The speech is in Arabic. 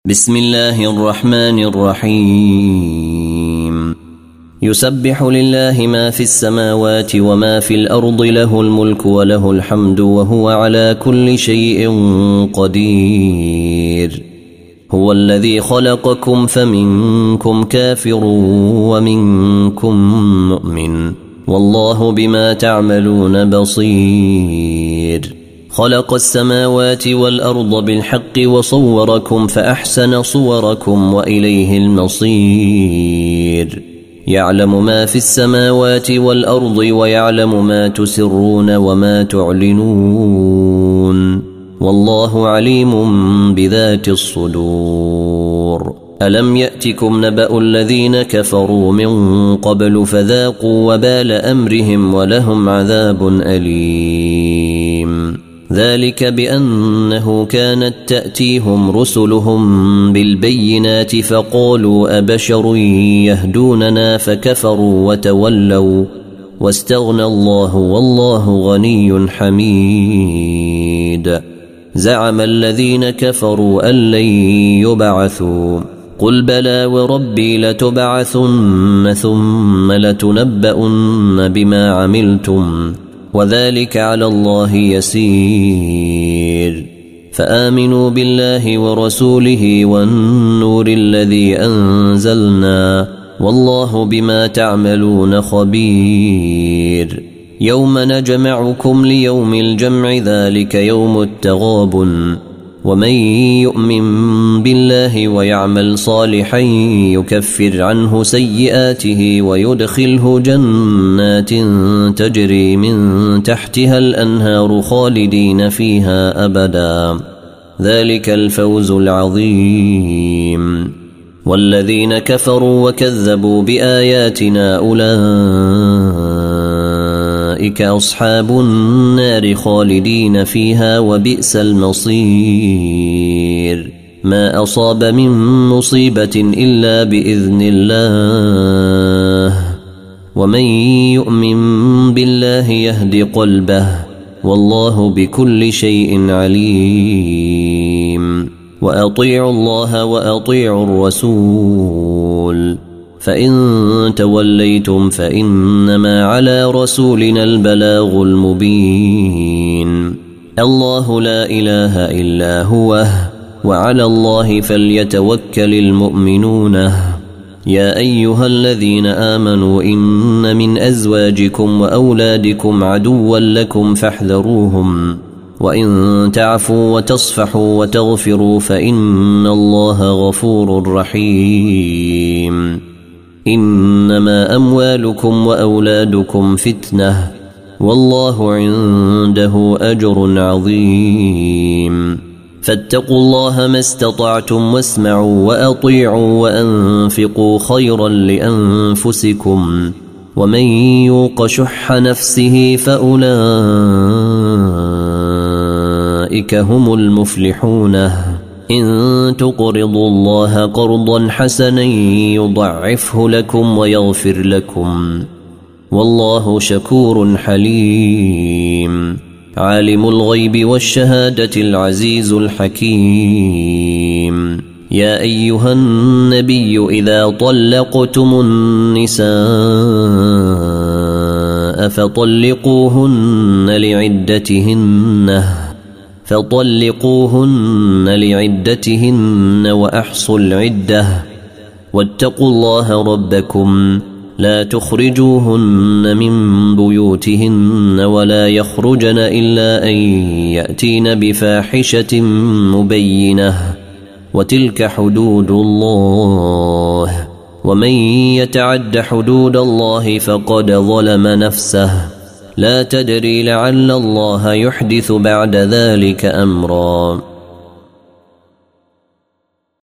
بسم الله الرحمن الرحيم يسبح لله ما في السماوات وما في الأرض له الملك وله الحمد وهو على كل شيء قدير هو الذي خلقكم فمنكم كافر ومنكم مؤمن والله بما تعملون بصير خلق السماوات والأرض بالحق وصوركم فأحسن صوركم وإليه المصير يعلم ما في السماوات والأرض ويعلم ما تسرون وما تعلنون والله عليم بذات الصدور ألم يأتكم نبأ الذين كفروا من قبل فذاقوا وبال أمرهم ولهم عذاب أليم ذلك بأنه كانت تأتيهم رسلهم بالبينات فقالوا أبشر يهدوننا فكفروا وتولوا واستغنى الله والله غني حميد زعم الذين كفروا أن لن يبعثوا قل بلى وربي لتبعثن ثم لتنبؤن بما عملتم وذلك على الله يسير فآمنوا بالله ورسوله والنور الذي أنزلنا والله بما تعملون خبير يوم نجمعكم ليوم الجمع ذلك يوم التغابن ومن يؤمن بالله ويعمل صالحا يكفر عنه سيئاته ويدخله جنات تجري من تحتها الأنهار خالدين فيها أبدا ذلك الفوز العظيم والذين كفروا وكذبوا بآياتنا أولئك أصحاب النار خالدين فيها وبئس المصير ما أصاب من مصيبة إلا بإذن الله ومن يؤمن بالله يهد قلبه والله بكل شيء عليم وأطيعوا الله وأطيعوا الرسول فإن توليتم فإنما على رسولنا البلاغ المبين الله لا إله إلا هو وعلى الله فليتوكل المؤمنون يا أيها الذين آمنوا إن من أزواجكم وأولادكم عدوا لكم فاحذروهم وإن تعفوا وتصفحوا وتغفروا فإن الله غفور رحيم إنما أموالكم وأولادكم فتنة والله عنده أجر عظيم فاتقوا الله ما استطعتم واسمعوا وأطيعوا وأنفقوا خيرا لأنفسكم ومن يوق شح نفسه فأولئك هم المفلحون إن تقرضوا الله قرضا حسنا يضعفه لكم ويغفر لكم والله شكور حليم عالم الغيب والشهادة العزيز الحكيم يا أيها النبي إذا طلقتم النساء فطلقوهن لعدتهن وأحصوا العدة واتقوا الله ربكم لا تخرجوهن من بيوتهن ولا يخرجن إلا أن يأتين بفاحشة مبينة وتلك حدود الله ومن يتعد حدود الله فقد ظلم نفسه لا تدري لعل الله يحدث بعد ذلك أمرا